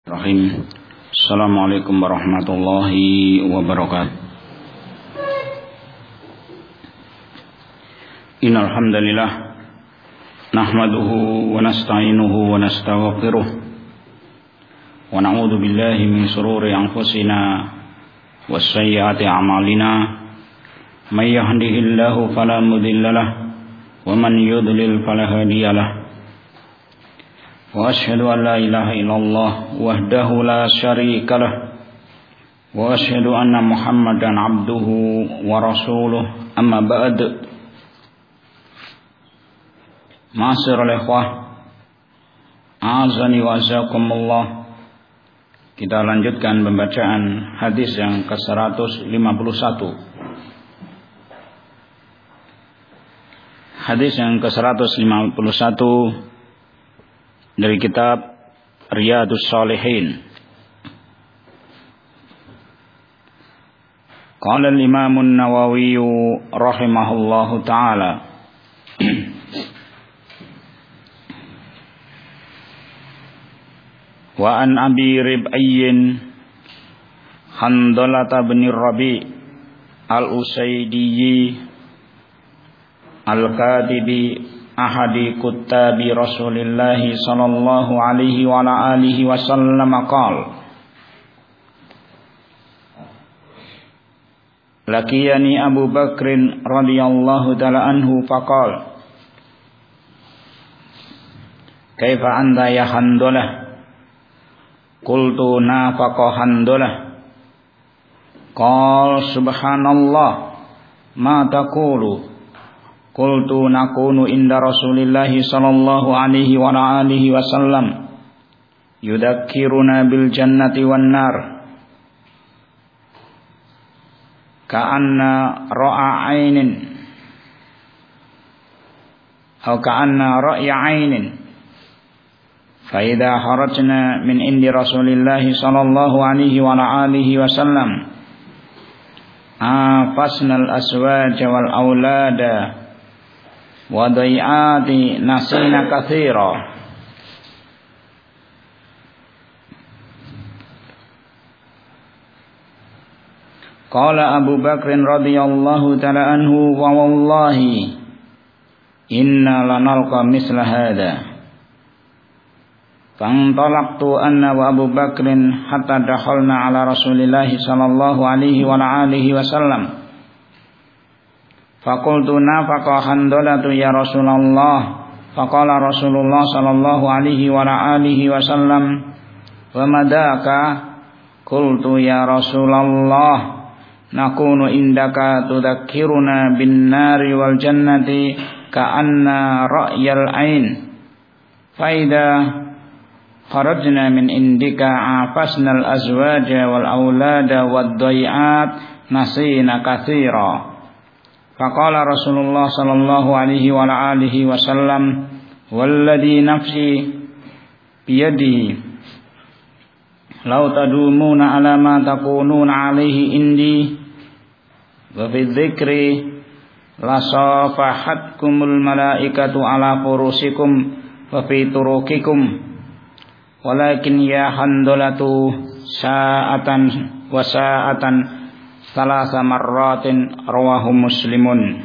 Bismillahirrahmanirrahim. Assalamualaikum warahmatullahi wabarakatuh. Innal hamdalillah nahmaduhu wa nasta'inuhu wa nastaghfiruh wa na'udzu billahi min shururi anfusina wa sayyiati a'malina. May yahdihillahu fala mudhillalah wa man yudlil fala hadiyalah. Wa asyhadu an la ilaha illallah wahdahu la syarika lah wa asyhadu anna Muhammadan abduhu wa rasuluh. Amma ba'd. Ma'asyiral ikhwah, a'azani wa azakumullah. Kita lanjutkan pembacaan hadis yang ke-151. Hadis yang ke-151 dari kitab Riyadhus Shalihin. Qala al-Imam an-Nawawi rahimahullahu ta'ala wa an Abi Rib'iyyin Handalah bin Rabi' al-Usaydiyyi al-Katibi ahadi kuttabi Rasulillahi sallallahu alaihi wa ala alihi wasallam qala Lakiyani Abu Bakrin radhiyallahu ta'ala anhu faqala Kaifa anta ya Handalah? Qultu nafaqa Handalah. Qala subhanallah ma taqulu? Qultu nakunu inda Rasulillahi sallallahu alaihi wa alihi wasallam yudakkiruna bil jannati wan nar ka'anna ra'a 'ainin aw ka'anna ra'ya 'ainin fa idza kharajna min indi Rasulillahi sallallahu alaihi wa alihi wasallam afasnal aswaja wal aulada wa dai'ati nasina katsira. Qala Abu Bakr radhiyallahu ta'ala anhu wa wallahi inna lanalqa misla hadha. Fantalaqtu anna wa Abu Bakr hatta dakhalna ala Rasulillah sallallahu alaihi wa alihi wasallam. Faqultu nafaqa Handalatu ya Rasulullah. Faqala Rasulullah sallallahu alaihi wa alihi wasallam wa madaka? Qultu ya Rasulullah nakunu indaka tudzakkiruna bin nari wal jannati ka'anna ra'yal ain fa idza kharajna min indika afasnal azwaja wal aulada wad dai'at nasina katsira. Faqala Rasulullah sallallahu alaihi wa alihi wasallam walladhi nafsi biyadihi law tadumuna ala ma takununa alaihi indi wa fi dzikri lasafahatkumul malaikatu ala furusikum wa fi turukikum walakin ya Handalatu sa'atan wa sa'atan salasa marratin rawahu Muslimun.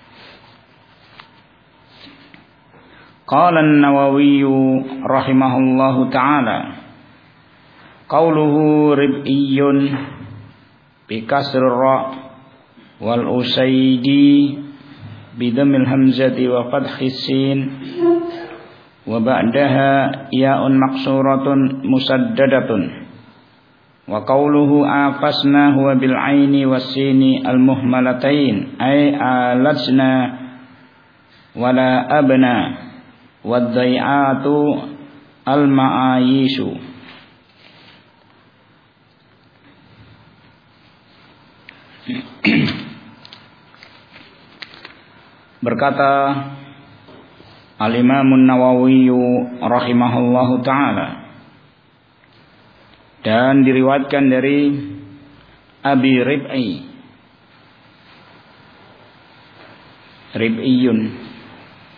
Qala an-Nawawi rahimahullahu ta'ala qawluhu rib'iyyun bi kasr ra wal usaydi bi dhammil hamzati wa fathis sin wa ba'daha ya'un maqsuratun musaddadatun. Wa qawluhu afasna huwa bil aini was sini al muhmalatain ay alajna wala abna wad dai'atu al ma'ayishu. Berkata Al-Imam an-Nawawi rahimahullahu ta'ala, dan diriwayatkan dari Abi Rib'i Rib'iyyun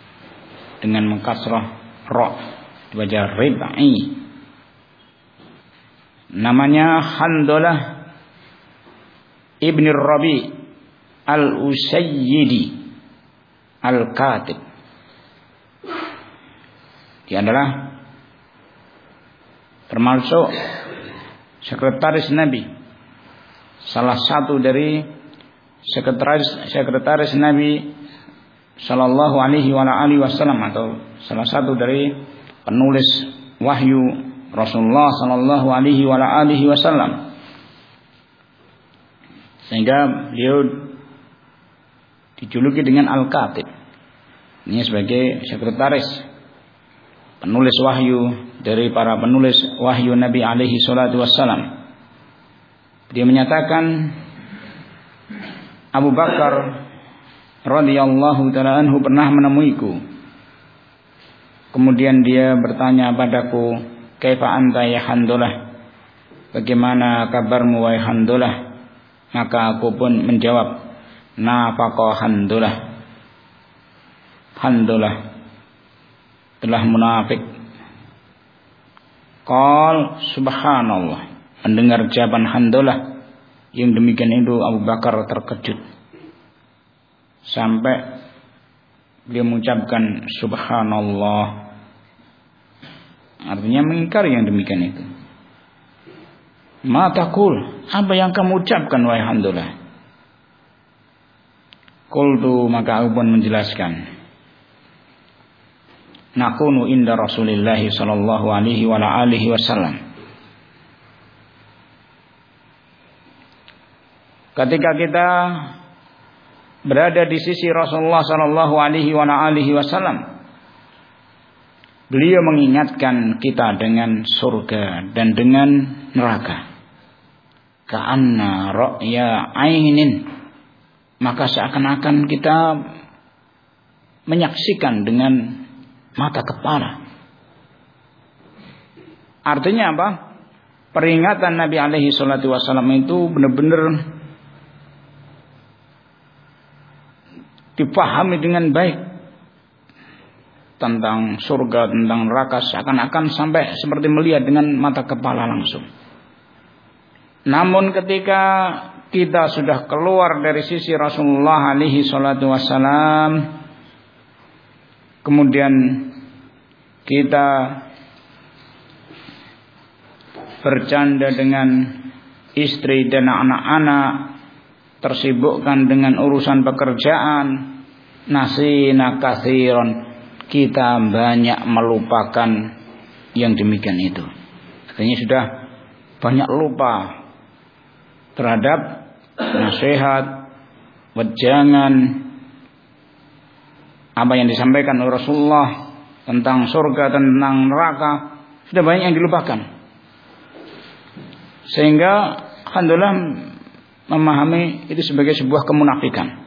dengan mengkasrah ra dibaca Rib'i namanya Handalah ibn Rabi al-Usayyidi al-Katib. Dia adalah termasuk sekretaris Nabi, salah satu dari sekretaris Nabi Sallallahu Alaihi Wasallam, atau salah satu dari penulis wahyu Rasulullah Sallallahu Alaihi Wasallam. Sehingga beliau dijuluki dengan Al-Katib. Ini sebagai sekretaris penulis wahyu dari para penulis wahyu Nabi alaihi salatu wassalam. Dia menyatakan Abu Bakar radhiyallahu ta'ala anhu pernah menemuiku. Kemudian dia bertanya padaku, "Kaifa anta ya Handalah?" Bagaimana kabarmu wahai Handalah? Maka aku pun menjawab, "Nafaqa Handalah. Handalah telah munafik." Qal subhanallah. Mendengar jawaban Handalah yang demikian itu, Abu Bakar terkejut sampai dia mengucapkan subhanallah, artinya mengingkari yang demikian itu. Ma taqul, apa yang kamu ucapkan wahai Handalah? Qultu, maka aku pun menjelaskan, nakunu inda Rasulillah sallallahu alaihi wasallam. Ketika kita berada di sisi Rasulullah sallallahu alaihi wasallam, beliau mengingatkan kita dengan surga dan dengan neraka. Ka'anna ra'ya ainin, maka seakan-akan kita menyaksikan dengan mata kepala. Artinya apa? Peringatan Nabi alaihi salatu wasallam itu benar-benar dipahami dengan baik tentang surga, tentang neraka, seakan-akan sampai seperti melihat dengan mata kepala langsung. Namun ketika kita sudah keluar dari sisi Rasulullah alaihi salatu wassalam, kemudian kita bercanda dengan istri dan anak-anak, tersibukkan dengan urusan pekerjaan, nasina katsiron, kita banyak melupakan yang demikian itu. Artinya sudah banyak lupa terhadap nasihat, wejangan, apa yang disampaikan oleh Rasulullah tentang surga, tentang neraka, sudah banyak yang dilupakan. Sehingga alhamdulillah memahami itu sebagai sebuah kemunafikan.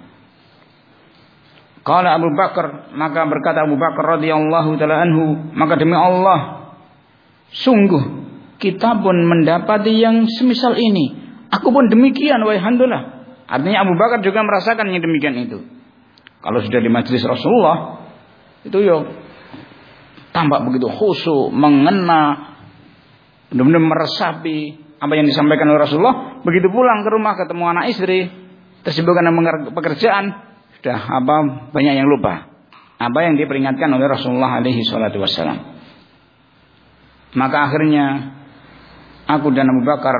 Qala Abu Bakar, maka berkata Abu Bakar radhiyallahu ta'ala anhu, maka demi Allah, sungguh kita pun mendapati yang semisal ini. Aku pun demikian wahai Handalah. Artinya Abu Bakar juga merasakan yang demikian itu. Kalau sudah di majelis Rasulullah, itu ya tampak begitu khusyuk, mengena, benar-benar meresapi apa yang disampaikan oleh Rasulullah. Begitu pulang ke rumah ketemu anak istri, tersibukkan dengan pekerjaan, sudah banyak yang lupa apa yang diperingatkan oleh Rasulullah alaihi salatu wassalam. Maka akhirnya aku dan Abu Bakar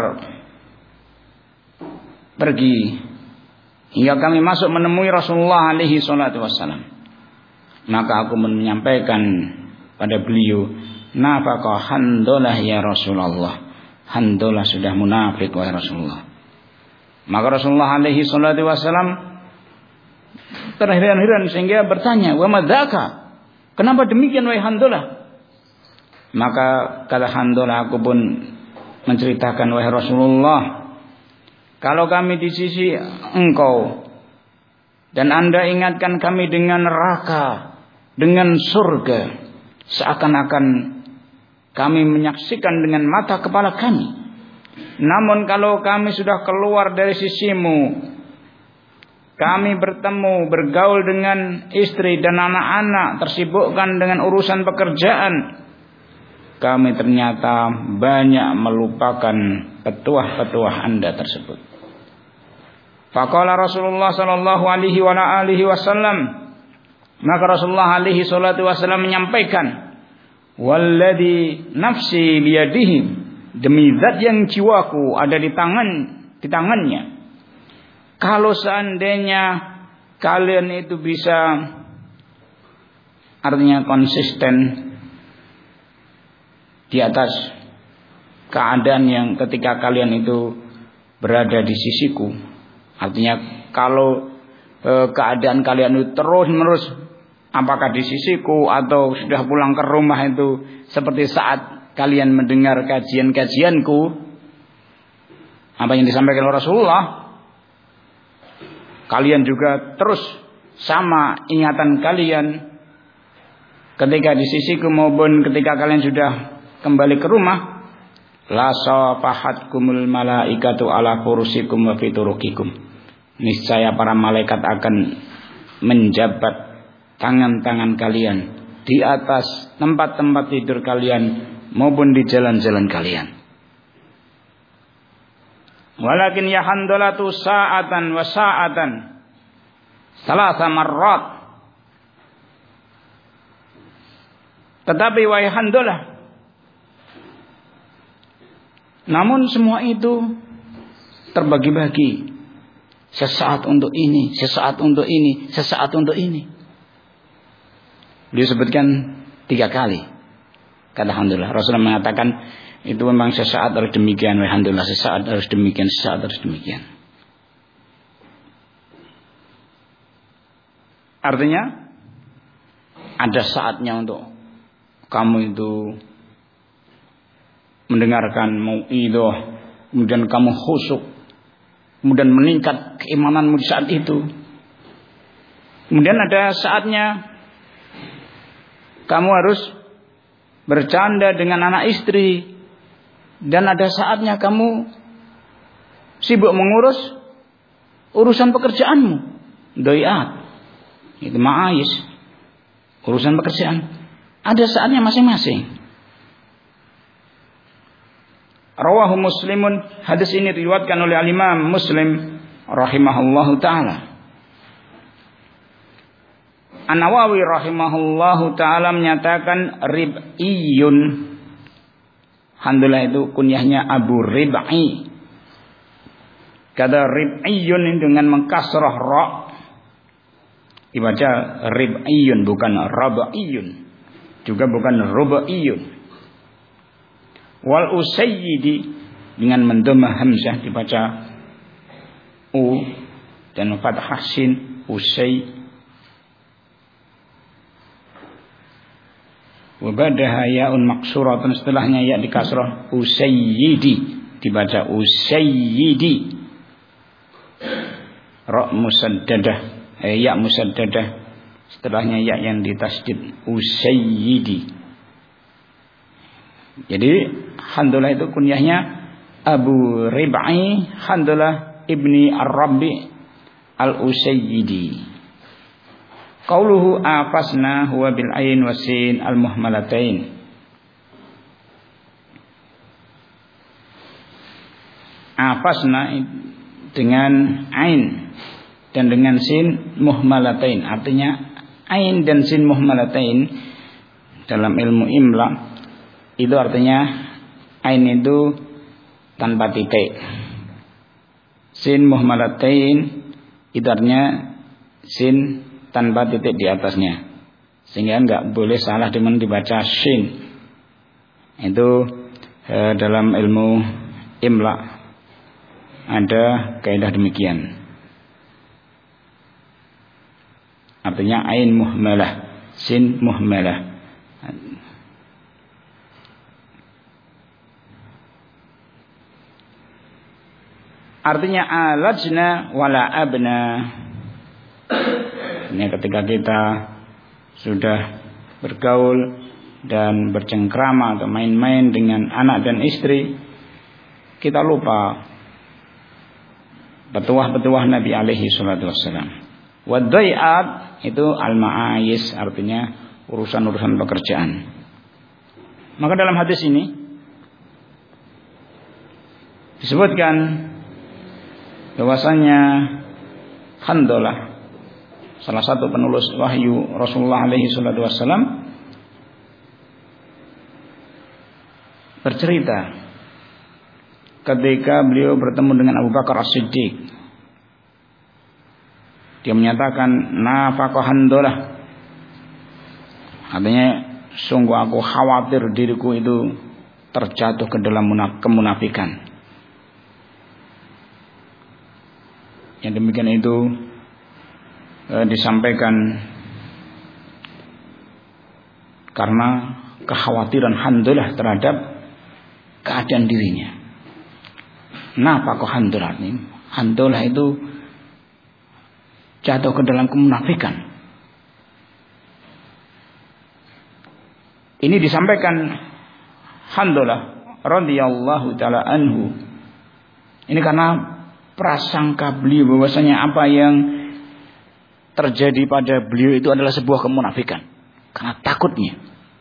pergi hingga kami masuk menemui Rasulullah alaihi salatu wassalam. Maka aku menyampaikan pada beliau, nafaqa Handalah ya Rasulullah. Handalah sudah munafik wahai Rasulullah. Maka Rasulullah alaihi salatu wassalam terheran-heran sehingga bertanya, wa madzaka? Kenapa demikian wahai Handalah? Maka kata Handalah, aku pun menceritakan wahai Rasulullah, kalau kami di sisi engkau dan Anda ingatkan kami dengan neraka, dengan surga, seakan-akan kami menyaksikan dengan mata kepala kami. Namun kalau kami sudah keluar dari sisimu, kami bertemu, bergaul dengan istri dan anak-anak, tersibukkan dengan urusan pekerjaan, kami ternyata banyak melupakan petuah-petuah Anda tersebut. Faqala Rasulullah sallallahu alaihi wa alihi wasallam, maka Rasulullah alaihi salatu wasallam menyampaikan, walladzi nafsi biyadihi, demi zat yang jiwaku ada di tangannya, kalau seandainya kalian itu bisa, artinya konsisten di atas keadaan yang ketika kalian itu berada di sisiku, artinya kalau keadaan kalian itu terus menerus, apakah di sisiku atau sudah pulang ke rumah itu seperti saat kalian mendengar kajian-kajianku, apa yang disampaikan oleh Rasulullah, kalian juga terus sama ingatan kalian ketika di sisiku maupun ketika kalian sudah kembali ke rumah, la safahatkumul malaikatu ala furusikum wa fi turuqikum, niscaya para malaikat akan menjabat tangan-tangan kalian di atas tempat-tempat tidur kalian maupun di jalan-jalan kalian. Walakin ya handalatu sa'atan wa sa'atan salasa marrat, tetapi wahai handalah, namun semua itu terbagi-bagi, sesaat untuk ini, sesaat untuk ini, sesaat untuk ini. Disebutkan 3 kali kata alhamdulillah. Rasulullah mengatakan itu memang sesaat harus demikian, alhamdulillah, sesaat harus demikian, sesaat harus demikian. Artinya ada saatnya untuk kamu itu mendengarkan mau'idhah, kemudian kamu khusyuk, kemudian meningkat keimananmu di saat itu. Kemudian ada saatnya kamu harus bercanda dengan anak istri, dan ada saatnya kamu sibuk mengurus urusan pekerjaanmu, doiat, itu ma'ayis, urusan pekerjaan. Ada saatnya masing-masing. Rawahu Muslimun, hadis ini diriwayatkan oleh al-Imam Muslim rahimahullahu taala. An-Nawawi rahimahullahu taala menyatakan rib'iyun, alhamdulillah itu kunyahnya Abu Rib'i. Kata rib'iyun dengan mengkasrah ra, dibaca rib'iyun, bukan rab'iyun, juga bukan rub'iyun. Wal usayyidi dengan mendhamma hamzah dibaca u dan fathah sin, usay. Wa badaha ya'un maksuratun, setelahnya ya dikasrah, usayyidi dibaca usayyidi. Ra musaddadah, ya musaddadah, setelahnya ya yang ditasydid, usayyidi. Jadi Handhalah itu kunyahnya Abu Rib'i Handhalah ibni Ar-Rabi Al-Usayyidi. Qauluhu afasna huwa bil ain wasin al-muhmalatain. Afasna dengan ain dan dengan sin muhmalatain, artinya ain dan sin muhmalatain dalam ilmu imla itu artinya ain itu tanpa titik, sin muhmalatain itu artinya sin tanpa titik di atasnya, sehingga enggak boleh salah dengan dibaca shin. Itu dalam ilmu imla ada kaidah demikian. Artinya ain muhmalah, sin muhmalah. Artinya alajna wala abna. Ini ketika kita sudah bergaul dan bercengkrama atau main-main dengan anak dan istri, kita lupa petuah-petuah Nabi alaihi salatu wassalam. Wadai'at itu al-ma'ayis, artinya urusan-urusan pekerjaan. Maka dalam hadis ini disebutkan bahwasanya Handalah, salah satu penulis wahyu Rasulullah alaihi salatu wassalam, bercerita ketika beliau bertemu dengan Abu Bakar As-Siddiq. Dia menyatakan, nafaqah Handalah, artinya sungguh aku khawatir diriku itu terjatuh ke dalam kemunafikan. Yang demikian itu disampaikan karena kekhawatiran Handalah terhadap keadaan dirinya. Nafaqah Handalah ini, Handalah itu jatuh ke dalam kemunafikan. Ini disampaikan Handalah radhiyallahu taala anhu. Ini karena prasangka beliau bahwasanya apa yang terjadi pada beliau itu adalah sebuah kemunafikan. Karena takutnya.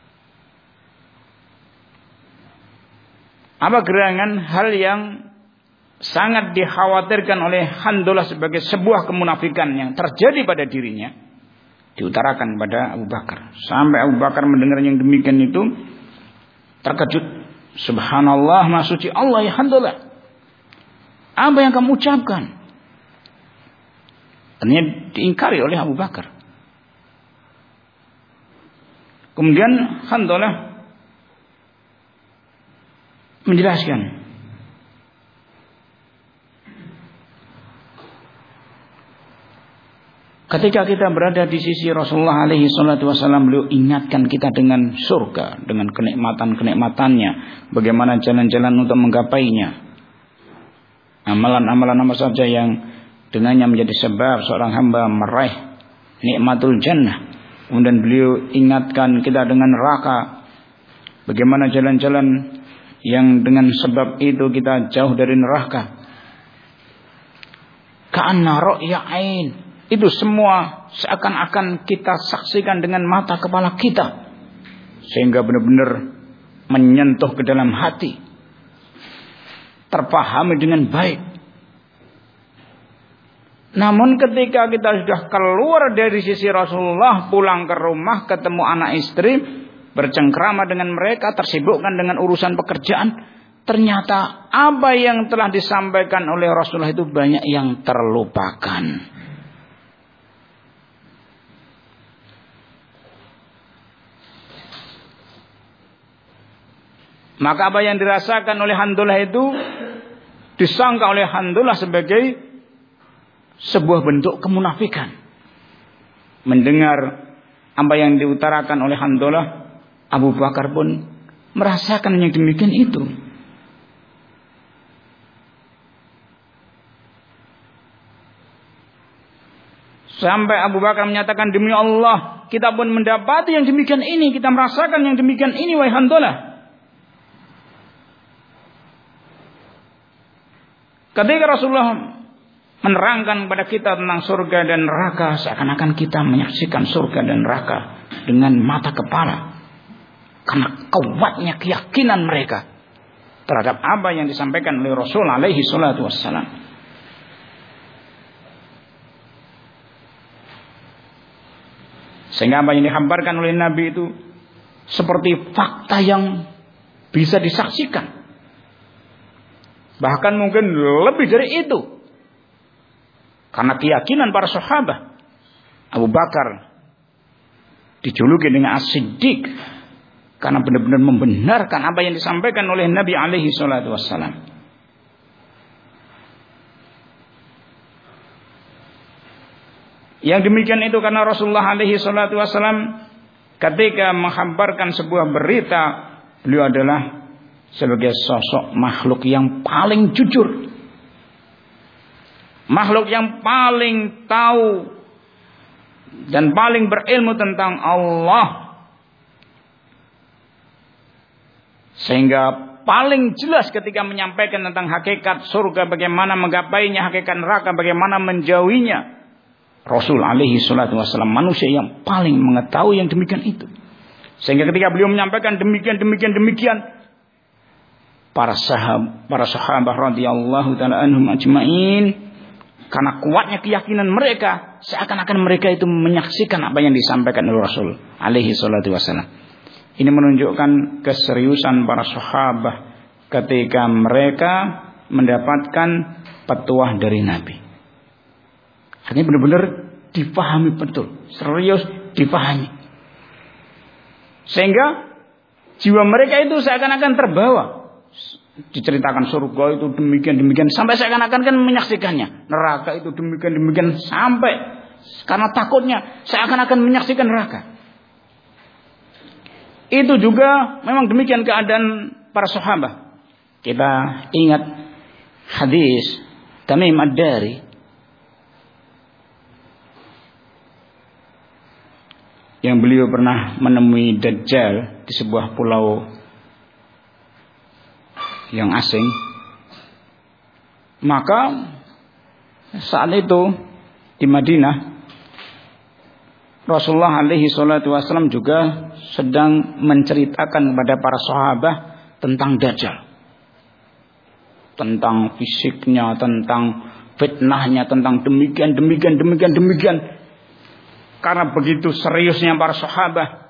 Apa gerangan hal yang sangat dikhawatirkan oleh Handalah sebagai sebuah kemunafikan yang terjadi pada dirinya, diutarakan pada Abu Bakar. Sampai Abu Bakar mendengar yang demikian itu terkejut. Subhanallah, maha suci Allah ya Handalah. Apa yang kamu ucapkan? Ternyata diingkari oleh Abu Bakar. Kemudian Handalah menjelaskan, ketika kita berada di sisi Rasulullah alaihi salatu wasallam, beliau ingatkan kita dengan surga, dengan kenikmatan-kenikmatannya, bagaimana jalan-jalan untuk menggapainya. Amalan-amalan apa saja yang dengannya menjadi sebab seorang hamba meraih nikmatul jannah. Kemudian beliau ingatkan kita dengan neraka, bagaimana jalan-jalan yang dengan sebab itu kita jauh dari neraka. Ka'anna ra'ya ain, itu semua seakan-akan kita saksikan dengan mata kepala kita, sehingga benar-benar menyentuh ke dalam hati, terpahami dengan baik. Namun ketika kita sudah keluar dari sisi Rasulullah, pulang ke rumah, ketemu anak istri, bercengkrama dengan mereka, tersibukkan dengan urusan pekerjaan, ternyata apa yang telah disampaikan oleh Rasulullah itu banyak yang terlupakan. Maka apa yang dirasakan oleh Handalah itu disangka oleh Handalah sebagai sebuah bentuk kemunafikan. Mendengar apa yang diutarakan oleh Handalah, Abu Bakar pun merasakan yang demikian itu. Sampai Abu Bakar menyatakan, demi Allah, kita pun mendapati yang demikian ini, kita merasakan yang demikian ini, wahai Handalah. Ketika Rasulullah menerangkan kepada kita tentang surga dan neraka, seakan-akan kita menyaksikan surga dan neraka dengan mata kepala. Karena kuatnya keyakinan mereka terhadap apa yang disampaikan oleh Rasul alaihi salatu wassalam. Sehingga apa yang dihamparkan oleh Nabi itu seperti fakta yang bisa disaksikan. Bahkan mungkin lebih dari itu. Karena keyakinan para sahabat. Abu Bakar dijuluki dengan As-Siddiq karena benar-benar membenarkan apa yang disampaikan oleh Nabi alaihi salatu wassalam. Yang demikian itu karena Rasulullah alaihi salatu wassalam ketika menghabarkan sebuah berita, beliau adalah sebagai sosok makhluk yang paling jujur, makhluk yang paling tahu dan paling berilmu tentang Allah, sehingga paling jelas ketika menyampaikan tentang hakikat surga, bagaimana menggapainya, hakikat neraka, bagaimana menjauhinya. Rasul alaihi salatu wassalam manusia yang paling mengetahui yang demikian itu, Sehingga ketika beliau menyampaikan demikian, para sahabat radhiyallahu taala anhum ajmain, karena kuatnya keyakinan mereka, seakan-akan mereka itu menyaksikan apa yang disampaikan oleh Rasul alaihi salatu wasallam. Ini menunjukkan keseriusan para sahabat ketika mereka mendapatkan petuah dari Nabi. Artinya benar-benar dipahami betul, serius dipahami. Sehingga jiwa mereka itu seakan-akan terbawa. Diceritakan surga itu demikian sampai seakan-akan kan menyaksikannya. Neraka itu demikian sampai karena takutnya seakan-akan menyaksikan neraka. Itu juga memang demikian keadaan para sahabat. Kita ingat hadis Tamim Ad-Dari yang beliau pernah menemui Dajjal di sebuah pulau yang asing. Maka saat itu di Madinah Rasulullah alaihi salatu wasallam juga sedang menceritakan kepada para sahabat tentang Dajjal, tentang fisiknya, tentang fitnahnya, tentang demikian. Karena begitu seriusnya para sahabat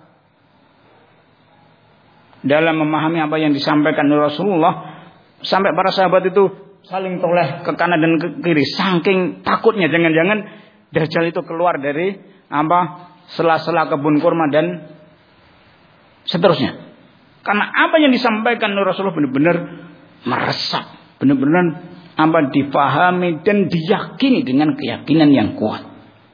dalam memahami apa yang disampaikan oleh Rasulullah, sampai para sahabat itu saling toleh ke kanan dan ke kiri, saking takutnya jangan-jangan Dajjal itu keluar dari sela-sela kebun kurma dan seterusnya. Karena apa yang disampaikan oleh Rasulullah benar-benar meresap, benar-benar dipahami dan diyakini dengan keyakinan yang kuat.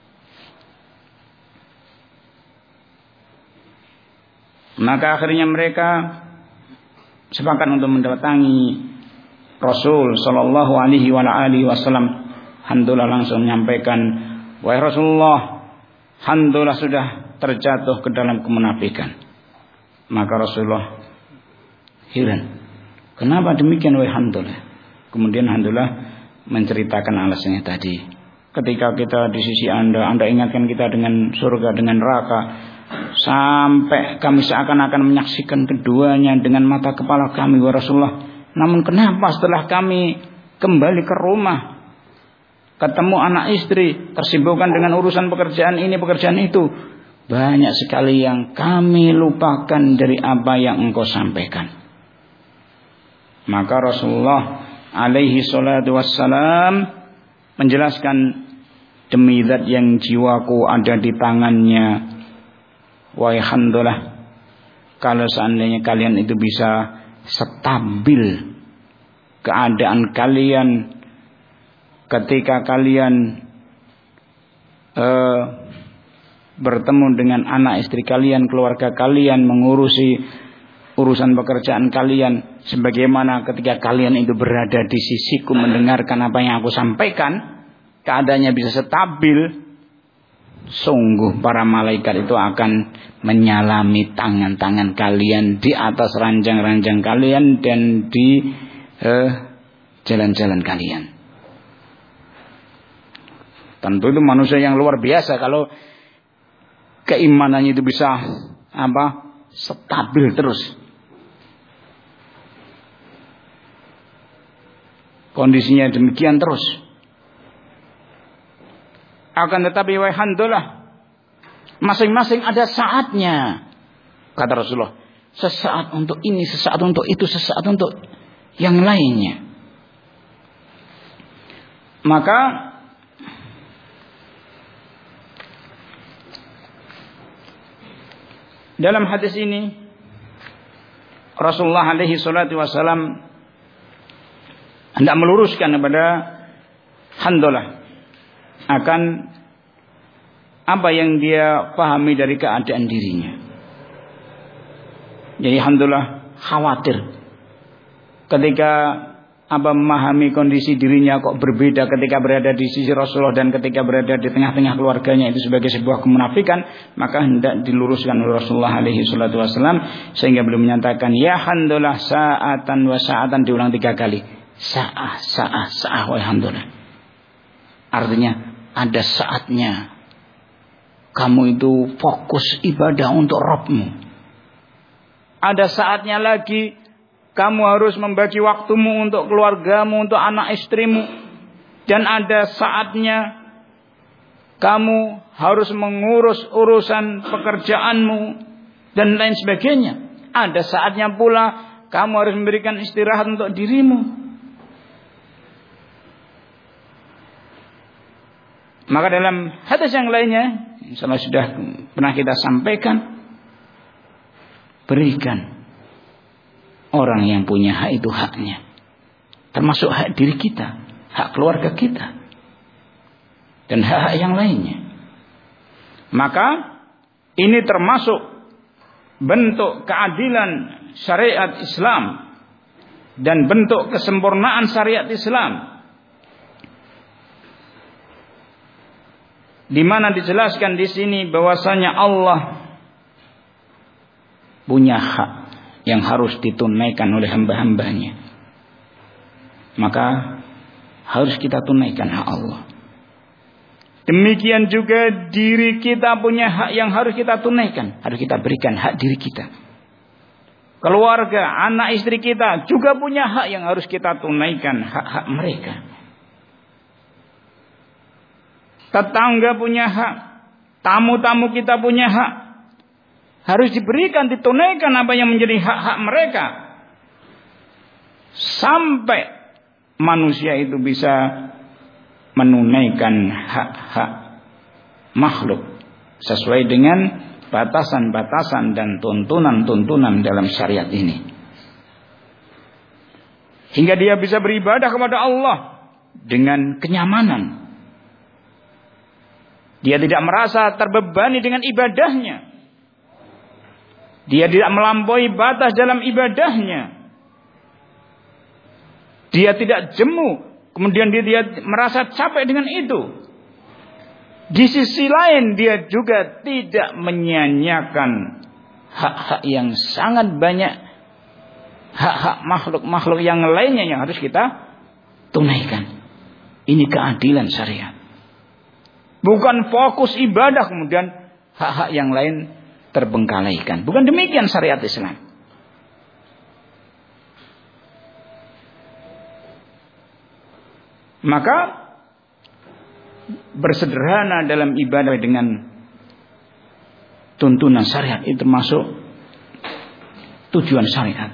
Maka akhirnya mereka sepakat untuk mendatangi Rasul sallallahu alaihi wasallam. Alhamdulillah langsung menyampaikan, wahai Rasulullah, alhamdulillah sudah terjatuh ke dalam kemunafikan. Maka Rasulullah heran, kenapa demikian wahai alhamdulillah? Kemudian alhamdulillah menceritakan alasannya tadi. Ketika kita di sisi Anda ingatkan kita dengan surga, dengan neraka, sampai kami seakan-akan menyaksikan keduanya dengan mata kepala kami wahai Rasulullah. Namun kenapa setelah kami kembali ke rumah, ketemu anak istri, tersibukkan dengan urusan pekerjaan ini pekerjaan itu, banyak sekali yang kami lupakan dari apa yang engkau sampaikan. Maka Rasulullah alaihi salatu wassalam menjelaskan, demi zat yang jiwaku ada di tangannya, wahai alhamdulillah, kalau seandainya kalian itu bisa stabil keadaan kalian ketika kalian bertemu dengan anak istri kalian, keluarga kalian, mengurusi urusan pekerjaan kalian, sebagaimana ketika kalian itu berada di sisiku mendengarkan apa yang aku sampaikan, keadaannya bisa stabil, sungguh para malaikat itu akan menyalami tangan-tangan kalian di atas ranjang-ranjang kalian dan di jalan-jalan kalian. Tentu itu manusia yang luar biasa kalau keimanannya itu bisa stabil terus. Kondisinya demikian terus. Akan tetapi wahai alhamdulillah, masing-masing ada saatnya, kata Rasulullah. Sesaat untuk ini, sesaat untuk itu, sesaat untuk yang lainnya. Maka dalam hadis ini Rasulullah alaihi salatu wasallam hendak meluruskan kepada alhamdulillah akan apa yang dia pahami dari keadaan dirinya. Jadi alhamdulillah khawatir ketika memahami kondisi dirinya kok berbeda ketika berada di sisi Rasulullah dan ketika berada di tengah-tengah keluarganya itu sebagai sebuah kemunafikan. Maka hendak diluruskan oleh Rasulullah alaihi salatu wasallam, sehingga beliau menyatakan, ya alhamdulillah sa'atan wa sa'atan, diulang 3 kali. Sa'ah wa alhamdulillah. Artinya ada saatnya kamu itu fokus ibadah untuk Rabbmu. Ada saatnya lagi kamu harus membagi waktumu untuk keluargamu, untuk anak istrimu. Dan ada saatnya kamu harus mengurus urusan pekerjaanmu dan lain sebagainya. Ada saatnya pula kamu harus memberikan istirahat untuk dirimu. Maka dalam hadis yang lainnya, insyaallah sudah pernah kita sampaikan, berikan orang yang punya hak itu haknya. Termasuk hak diri kita, hak keluarga kita, dan hak-hak yang lainnya. Maka ini termasuk bentuk keadilan syariat Islam dan bentuk kesempurnaan syariat Islam, di mana dijelaskan di sini bahwasanya Allah punya hak yang harus ditunaikan oleh hamba-hambanya. Maka harus kita tunaikan hak Allah. Demikian juga diri kita punya hak yang harus kita tunaikan. Harus kita berikan hak diri kita. Keluarga, anak istri kita juga punya hak yang harus kita tunaikan, hak-hak mereka. Tetangga punya hak, tamu-tamu kita punya hak. Harus diberikan, ditunaikan apa yang menjadi hak-hak mereka. Sampai manusia itu bisa menunaikan hak-hak makhluk sesuai dengan batasan-batasan dan tuntunan-tuntunan dalam syariat ini. Hingga dia bisa beribadah kepada Allah dengan kenyamanan. Dia tidak merasa terbebani dengan ibadahnya. Dia tidak melampaui batas dalam ibadahnya. Dia tidak jemu, kemudian dia merasa capek dengan itu. Di sisi lain dia juga tidak menyia-nyiakan hak-hak yang sangat banyak, hak-hak makhluk-makhluk yang lainnya yang harus kita tunaikan. Ini keadilan syariat. Bukan fokus ibadah kemudian hak-hak yang lain terbengkalaikan. Bukan demikian syariat Islam. Maka bersederhana dalam ibadah dengan tuntunan syariat itu termasuk tujuan syariat.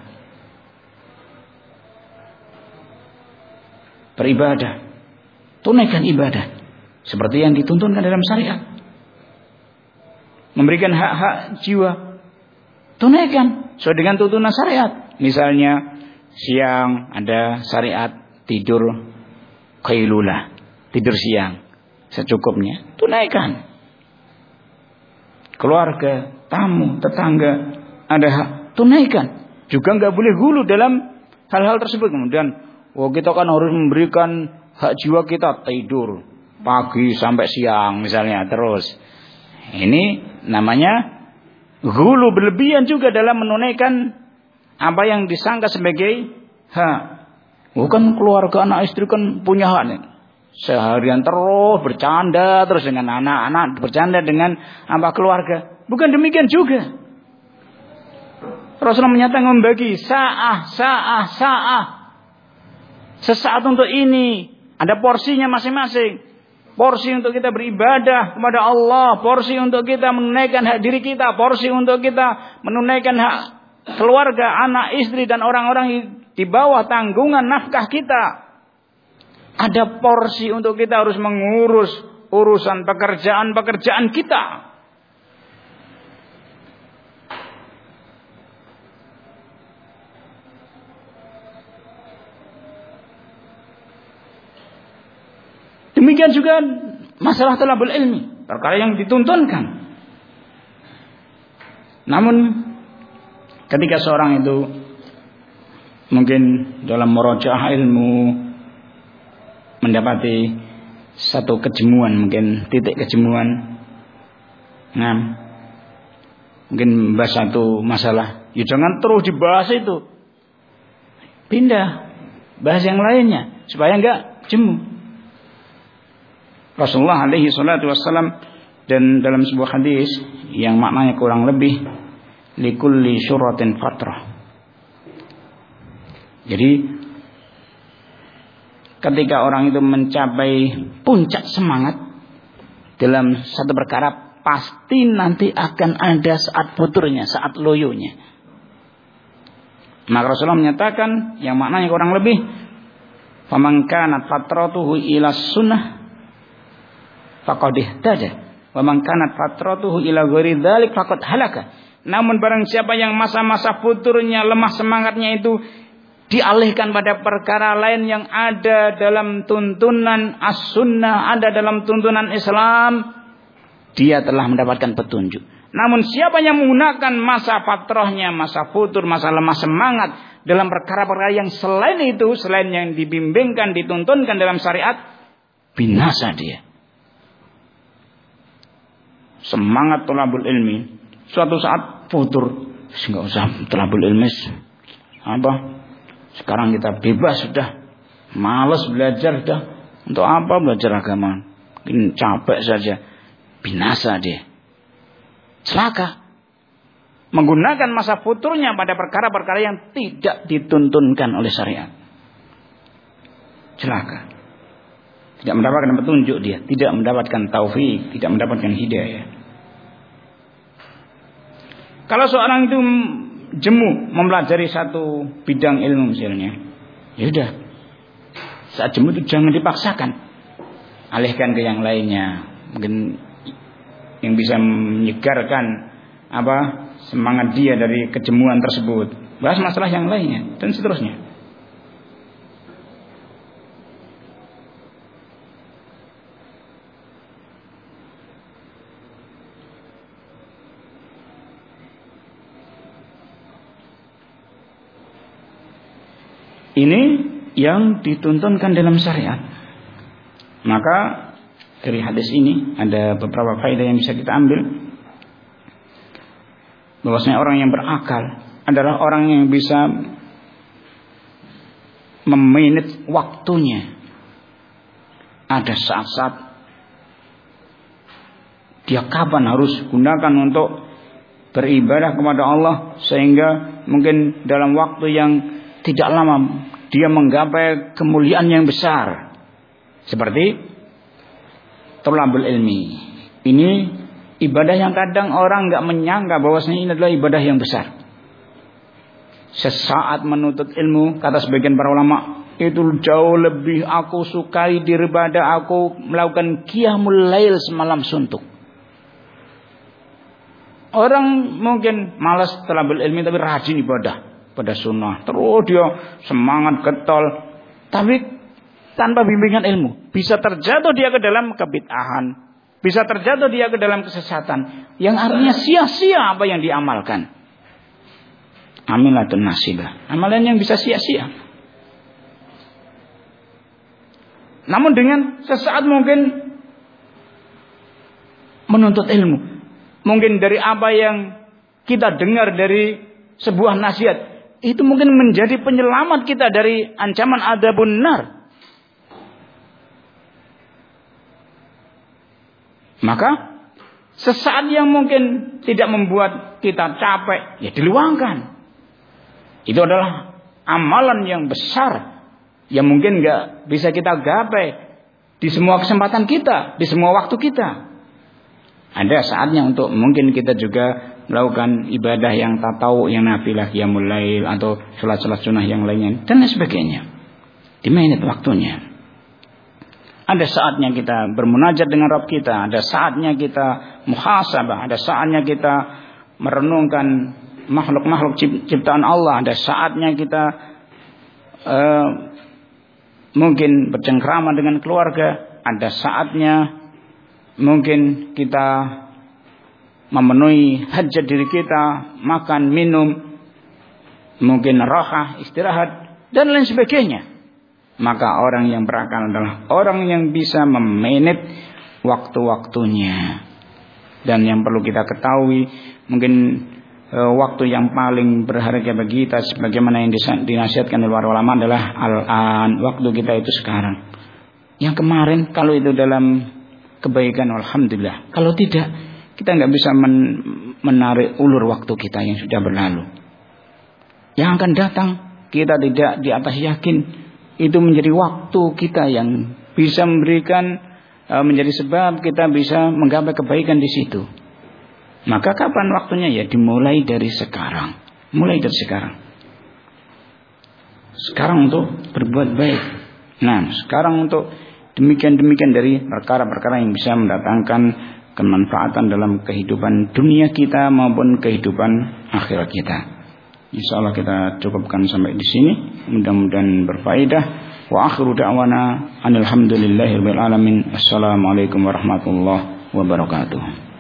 Beribadah, tunaikan ibadah seperti yang dituntunkan dalam syariat. Memberikan hak-hak jiwa, tunaikan sesuai dengan tuntunan syariat. Misalnya siang ada syariat tidur qailulah, tidur siang secukupnya, tunaikan. Keluarga, tamu, tetangga ada hak, tunaikan. Juga nggak boleh hulu dalam hal-hal tersebut. Kemudian, kita kan harus memberikan hak jiwa kita tidur pagi sampai siang misalnya terus. Ini namanya hulu berlebihan juga dalam menunaikan apa yang disangka sebagai hak. Bukan keluarga anak istri kan punya hak nih. Seharian terus bercanda terus dengan anak-anak, bercanda dengan apa keluarga. Bukan demikian juga. Rasulullah menyatakan membagi sa'ah. Sesaat untuk ini, ada porsinya masing-masing. Porsi untuk kita beribadah kepada Allah, porsi untuk kita menunaikan hak diri kita, porsi untuk kita menunaikan hak keluarga, anak istri dan orang-orang di bawah tanggungan nafkah kita. Ada porsi untuk kita harus mengurus urusan pekerjaan kita. Demikian juga masalah talabul ilmi, perkara yang dituntunkan. Namun ketika seorang itu mungkin dalam murajaah ilmu mendapati satu kejemuan, mungkin titik kejemuan, mungkin membahas satu masalah, ya jangan terus dibahas itu, pindah bahas yang lainnya supaya enggak jemu. Rasulullah alaihi salatu wassalam dan dalam sebuah hadis yang maknanya kurang lebih likulli syurratin fatrah. Jadi ketika orang itu mencapai puncak semangat dalam satu perkara, pasti nanti akan ada saat futurnya, saat loyonya. Maka Rasulullah menyatakan yang maknanya kurang lebih, faman kanat fatratuhu ila sunnah faqad ihtada wa man kanat fatratuhu ila ghairi dzalik faqad halaka. Namun barang siapa yang masa-masa futurnya, lemah semangatnya itu dialihkan pada perkara lain yang ada dalam tuntunan as-sunnah, ada dalam tuntunan Islam, dia telah mendapatkan petunjuk. Namun siapa yang menggunakan masa fatrahnya, masa futur, masa lemah semangat dalam perkara-perkara yang selain itu, selain yang dibimbingkan, dituntunkan dalam syariat, binasa dia. Semangat thalabul ilmi, suatu saat futur, enggak usah thalabul ilmi. Apa? Sekarang kita bebas sudah, malas belajar sudah. Untuk apa belajar agama? Mungkin capek saja. Binasa dia. Celaka. Menggunakan masa futurnya pada perkara-perkara yang tidak dituntunkan oleh syariat. Celaka. Tidak mendapatkan petunjuk dia, tidak mendapatkan taufik, tidak mendapatkan hidayah. Kalau seorang itu jemu mempelajari satu bidang ilmu misalnya, ya udah, saat jemu itu jangan dipaksakan, alihkan ke yang lainnya, mungkin yang bisa menyegarkan semangat dia dari kejemuan tersebut. Bahas masalah yang lainnya dan seterusnya. Ini yang dituntunkan dalam syariat. Maka dari hadis ini ada beberapa faedah yang bisa kita ambil. Bahwasanya orang yang berakal adalah orang yang bisa memanage waktunya. Ada saat-saat dia kapan harus gunakan untuk beribadah kepada Allah, sehingga mungkin dalam waktu yang tidak lama dia menggapai kemuliaan yang besar. Seperti thalabul ilmi. Ini ibadah yang kadang orang enggak menyangka bahwasanya ini adalah ibadah yang besar. Sesaat menuntut ilmu, kata sebagian para ulama, itu jauh lebih aku sukai daripada aku melakukan qiyamul lail semalam suntuk. Orang mungkin malas thalabul ilmi tapi rajin ibadah pada sunnah. Terus dia semangat getol, tapi tanpa bimbingan ilmu, bisa terjatuh dia ke dalam kebid'ahan, bisa terjatuh dia ke dalam kesesatan, yang artinya sia-sia apa yang diamalkan. Amilatun nasibah, amalan yang bisa sia-sia. Namun dengan sesaat mungkin menuntut ilmu, mungkin dari apa yang kita dengar dari sebuah nasihat, itu mungkin menjadi penyelamat kita dari ancaman adzabun nar. Maka sesaat yang mungkin tidak membuat kita capek, ya diluangkan. Itu adalah amalan yang besar yang mungkin gak bisa kita gapai di semua kesempatan kita, di semua waktu kita. Ada saatnya untuk mungkin kita juga melakukan ibadah yang tatawu, yang nafilah, qiyamul lail, atau salat-salat sunnah yang lainnya dan lain sebagainya. Di menit waktunya. Ada saatnya kita bermunajat dengan Rabb kita, ada saatnya kita muhasabah, ada saatnya kita merenungkan makhluk-makhluk ciptaan Allah, ada saatnya kita mungkin bercengkrama dengan keluarga, ada saatnya mungkin kita memenuhi hajat diri kita, makan, minum, mungkin raha, istirahat dan lain sebagainya. Maka orang yang berakal adalah orang yang bisa memanage waktu-waktunya. Dan yang perlu kita ketahui, mungkin waktu yang paling berharga bagi kita sebagaimana yang dinasihatkan oleh para ulama adalah al-an, waktu kita itu sekarang. Yang kemarin kalau itu dalam kebaikan alhamdulillah, kalau tidak Kita nggak bisa menarik ulur waktu kita yang sudah berlalu. Yang akan datang kita tidak di atas yakin. Itu menjadi waktu kita yang bisa memberikan, menjadi sebab kita bisa menggapai kebaikan di situ. Maka kapan waktunya? Ya dimulai dari sekarang. Mulai dari sekarang. Sekarang untuk berbuat baik. Nah, sekarang untuk demikian dari perkara-perkara yang bisa mendatangkan kemanfaatan dalam kehidupan dunia kita maupun kehidupan akhirat kita. Insyaallah kita cukupkan sampai di sini. Mudah-mudahan berfaedah. Wa akhiru da'wana alhamdulillahirabbil alamin. Assalamualaikum warahmatullahi wabarakatuh.